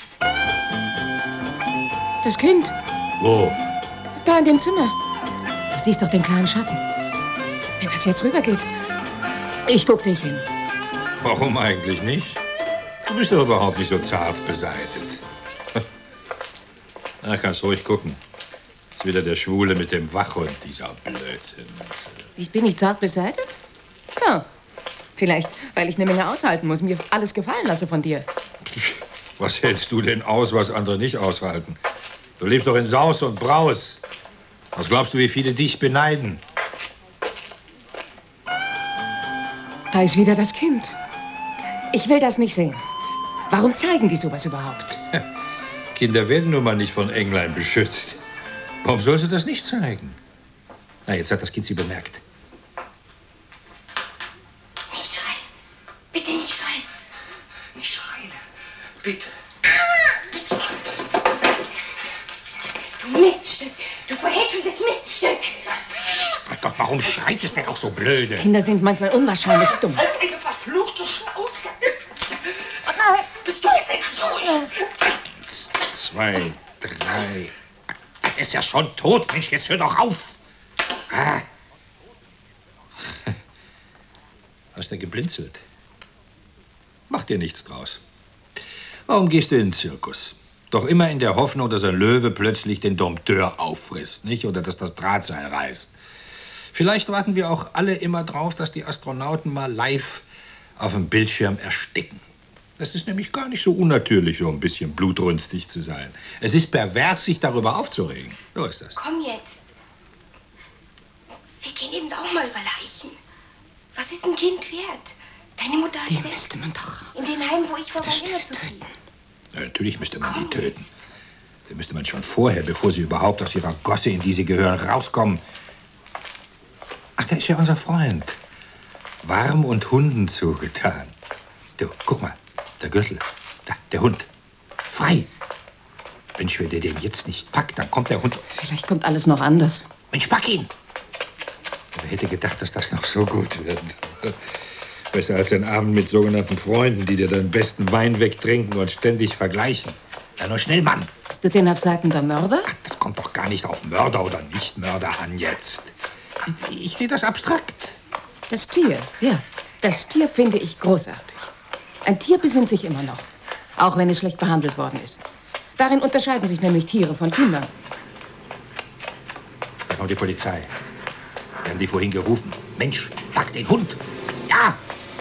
geschafft. Das Kind. Wo? Da in dem Zimmer. Du siehst doch den klaren Schatten. Wenn das jetzt rübergeht. Ich guck nicht hin. Warum eigentlich nicht? Du bist doch überhaupt nicht so zart beseitet. Na, kannst ruhig gucken. Ist wieder der Schwule mit dem Wachhund, dieser Blödsinn. Ich bin nicht zart beseitet? Ja. Vielleicht, weil ich eine Menge aushalten muss, mir alles gefallen lasse von dir. Was hältst du denn aus, was andere nicht aushalten? Du lebst doch in Saus und Braus. Was glaubst du, wie viele dich beneiden? Da ist wieder das Kind. Ich will das nicht sehen. Warum zeigen die sowas überhaupt? Kinder werden nun mal nicht von Englein beschützt. Warum soll sie das nicht zeigen? Na, jetzt hat das Kind sie bemerkt. Nicht schreien. Bitte nicht schreien. Nicht schreien. Bitte. Bist du Du Miststück. Du verhätscheltes Miststück. Mein Gott, warum schreit es denn auch so blöde? Kinder sind manchmal unwahrscheinlich dumm. Halt eine verfluchte Schnauze. Oh nein. Bist du jetzt endlich ruhig? Eins, zwei, drei. Er ist ja schon tot, Mensch, jetzt hör doch auf. Ah. Hast du geblinzelt? Mach dir nichts draus. Warum gehst du in den Zirkus? Doch immer in der Hoffnung, dass ein Löwe plötzlich den Dompteur auffrisst, nicht? Oder dass das Drahtseil reißt. Vielleicht warten wir auch alle immer drauf, dass die Astronauten mal live auf dem Bildschirm ersticken. Das ist nämlich gar nicht so unnatürlich, so ein bisschen blutrünstig zu sein. Es ist pervers, sich darüber aufzuregen. So ist das. Komm jetzt. Wir gehen eben auch mal über Leichen. Was ist ein Kind wert? Deine Mutter hat Die selbst müsste man doch in den Heimen, wo ich war, der war Stelle immer zu viel. Ja, natürlich müsste man die töten. Die müsste man schon vorher, bevor sie überhaupt aus ihrer Gosse, in die sie gehören, rauskommen. Ach, da ist ja unser Freund. Warm und Hunden zugetan. Du, guck mal, der Gürtel. Da, der Hund. Frei. Mensch, wenn der den jetzt nicht packt, dann kommt der Hund. Vielleicht kommt alles noch anders. Mensch, pack ihn! Wer hätte gedacht, dass das noch so gut wird? Besser als ein Abend mit sogenannten Freunden, die dir deinen besten Wein wegtrinken und ständig vergleichen. Na, nur schnell, Mann! Bist du denn auf Seiten der Mörder? Ach, das kommt doch gar nicht auf Mörder oder Nicht-Mörder an jetzt. Ich, ich sehe das abstrakt. Das Tier, ja. Das Tier finde ich großartig. Ein Tier besinnt sich immer noch. Auch wenn es schlecht behandelt worden ist. Darin unterscheiden sich nämlich Tiere von Kindern. Da kommt die Polizei. Wir haben die vorhin gerufen. Mensch, pack den Hund! Ja!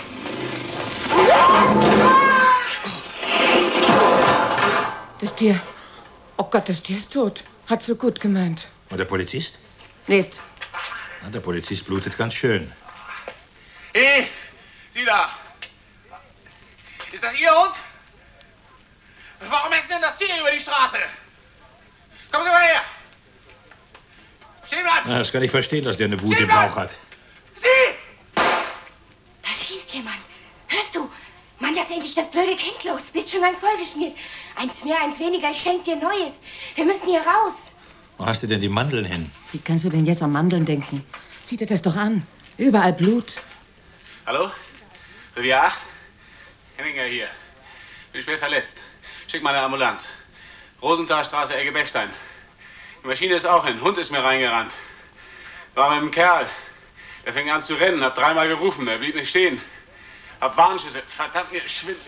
Das Tier... Oh Gott, das Tier ist tot. Hat so gut gemeint. Und der Polizist? Nicht. Na, der Polizist blutet ganz schön. Hey, Sie da! Ist das Ihr Hund? Warum ist denn das Tier über die Straße? Kommen Sie mal her! Stehen bleiben! Na, das kann ich verstehen, dass der eine Wut im Bauch hat. Sie! Da schießt jemand. Hörst du? Mann, lass endlich das blöde Kind los. Bist schon ganz vollgeschmiert. Eins mehr, eins weniger. Ich schenk dir Neues. Wir müssen hier raus. Wo hast du denn die Mandeln hin? Wie kannst du denn jetzt an Mandeln denken? Sieh dir das doch an. Überall Blut. Hallo? Revier acht? Henninger hier. Bin schwer verletzt. Schick mal eine Ambulanz. Rosenthalstraße, Ecke Bechstein. Die Maschine ist auch hin. Hund ist mir reingerannt. War mit einem Kerl. Der fing an zu rennen, hab dreimal gerufen. Er blieb nicht stehen. Hab Warnschüsse. Verdammt, mir schwindelig.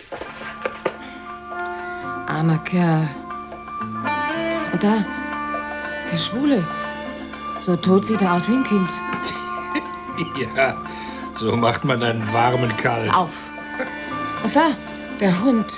Armer Kerl. Und da, der Schwule. So tot sieht er aus wie ein Kind. Ja, so macht man einen warmen Kerl. Auf. Und da, der Hund.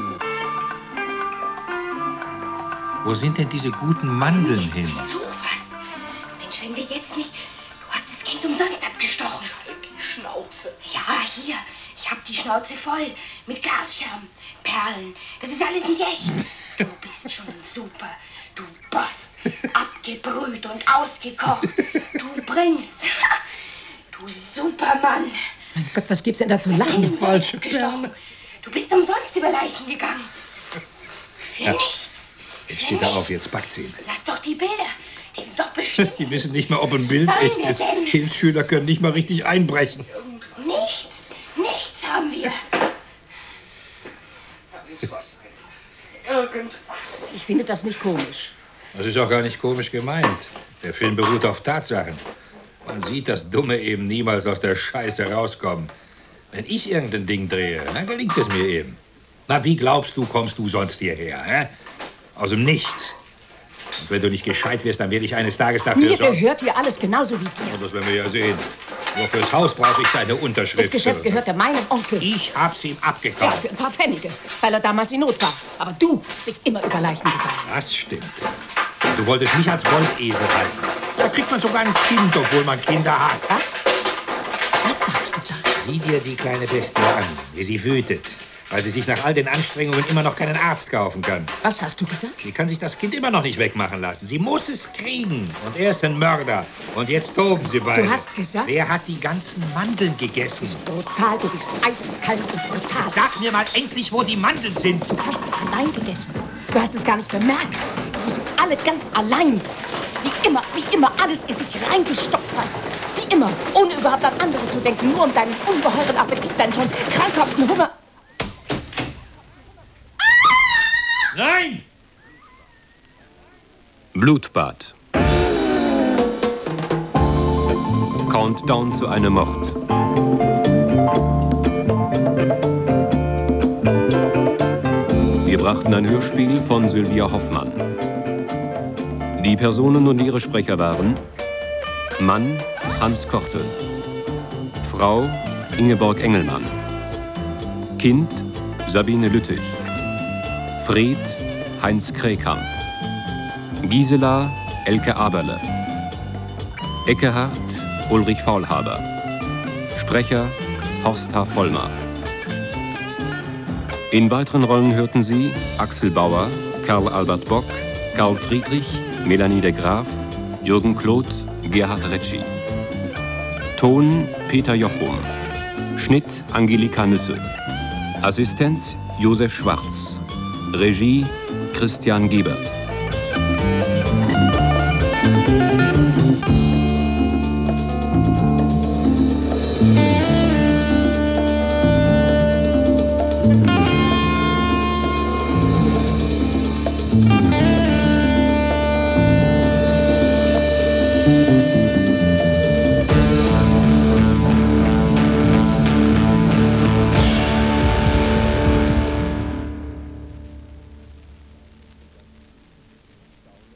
Wo sind denn diese guten Mandeln hin? Such was. Mensch, wenn wir jetzt nicht... Du hast das Kind umsonst abgestochen. Halt die Schnauze. Ja, hier. Ich hab die Schnauze voll. Mit Glasscherben, Perlen. Das ist alles nicht echt. Du bist schon super. Du Boss. Abgebrüht und ausgekocht. Du bringst. Du Supermann. Mein Gott, was gibt's denn da zu lachen? Falsche Perle. Du bist umsonst über Leichen gegangen. Für Ja. nichts. Jetzt steht er auf, jetzt packt sie ihn. Lass doch die Bilder. Die sind doch bestimmt. Die wissen nicht mal, ob ein Bild Was sollen echt wir ist. denn? Hilfsschüler können nicht mal richtig einbrechen. Nichts. Nichts haben wir. Da muss was sein. Irgendwas. Ich finde das nicht komisch. Das ist auch gar nicht komisch gemeint. Der Film beruht auf Tatsachen. Man sieht, dass Dumme eben niemals aus der Scheiße rauskommen. Wenn ich irgendein Ding drehe, dann gelingt es mir eben. Na, wie glaubst du, kommst du sonst hierher? Hä? Aus dem Nichts. Und wenn du nicht gescheit wirst, dann werde ich eines Tages dafür Mir sorgen. gehört hier alles genauso wie dir. Und das werden wir ja sehen. Nur fürs Haus brauche ich deine Unterschrift. Das Geschäft gehörte meinem Onkel. Ich hab's ihm Ja, abgekauft. für ein paar Pfennige, weil er damals in Not war. Aber du bist immer über Leichen gegangen. Das stimmt. Du wolltest mich als Goldesel halten. Da kriegt man sogar ein Kind, obwohl man Kinder hasst. Was? Was sagst du da? Sieh dir die kleine Bestie an, wie sie wütet, weil sie sich nach all den Anstrengungen immer noch keinen Arzt kaufen kann. Was hast du gesagt? Sie kann sich das Kind immer noch nicht wegmachen lassen. Sie muss es kriegen. Und er ist ein Mörder. Und jetzt toben sie beide. Du hast gesagt? Wer hat die ganzen Mandeln gegessen? Brutal, du bist eiskalt und brutal. Jetzt sag mir mal endlich, wo die Mandeln sind. Du hast sie allein gegessen. Du hast es gar nicht bemerkt. Du sie alle ganz allein. Wie immer, wie immer alles in dich reingestopft hast. Wie immer, ohne überhaupt an andere zu denken. Nur um deinen ungeheuren Appetit, deinen schon krankhaften Hunger. Nein! Blutbad. Countdown zu einem Mord. Wir brachten ein Hörspiel von Sylvia Hoffmann. Die Personen und ihre Sprecher waren Mann Hans Korte, Frau Ingeborg Engelmann, Kind Sabine Lüttich. Fred Heinz Kräkamp. Gisela Elke Aberle. Eckehard Ulrich Faulhaber. Sprecher Horst H. Vollmer. In weiteren Rollen hörten Sie Axel Bauer, Karl Albert Bock, Karl Friedrich, Melanie de Graaf, Jürgen Kloth, Gerhard Retschi. Ton Peter Jochum. Schnitt Angelika Nüsse. Assistenz Josef Schwarz. Regie Christian Gebert.